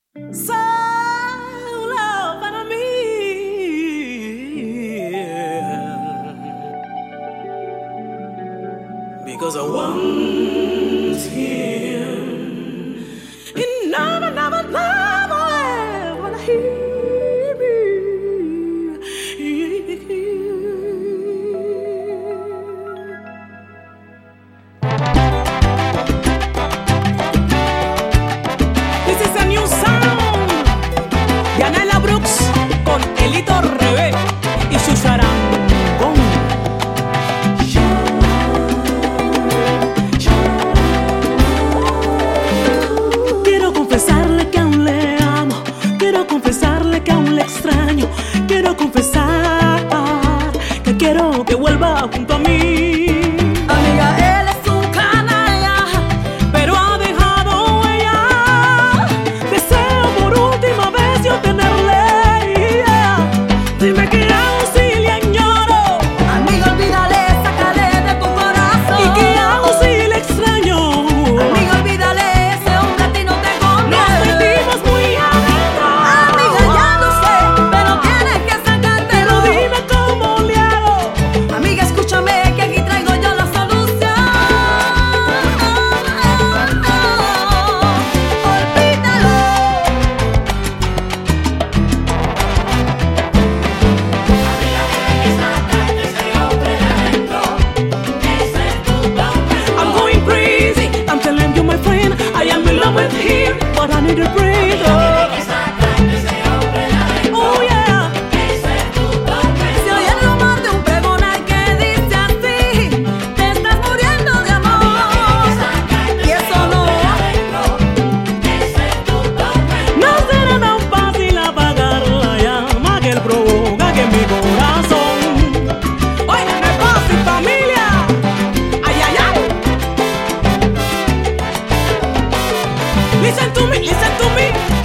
So love para mí. Because I want him. He never, never, never ever hear me. This is a new sound. Yanela Brooks con Elito Rebe y su sarangón. Quiero confesarle que aún le amo, quiero confesarle que aún le extraño, quiero confesar que quiero que vuelva junto a mí. Amiga, él es un canalla, pero ha dejado huella. Deseo por última vez yo tenerle. Dime qué hago si le añoro. Amiga, olvídale, sácale de tu corazón. ¿Y qué hago si le extraño? Amiga, olvídale, ese hombre a ti no te conviene. Nos sentimos muy adentro. Amiga, ya lo sé, pero tienes que sacártelo. Pero dime cómo le hago. Amiga, escúchame, que aquí traigo yo la solución. Olvídalo. I'm going crazy. I'm telling you, my friend, I am in love with him, but I need a break. Oh yeah. Se oye el rumor de un pregonar que dice así: te estás muriendo de amor. Y eso no. No será tan fácil apagar la llama que él provoca que en mi corazón. Oye, no es fácil, familia. Ay, ay, ay. Listen to me, listen to me.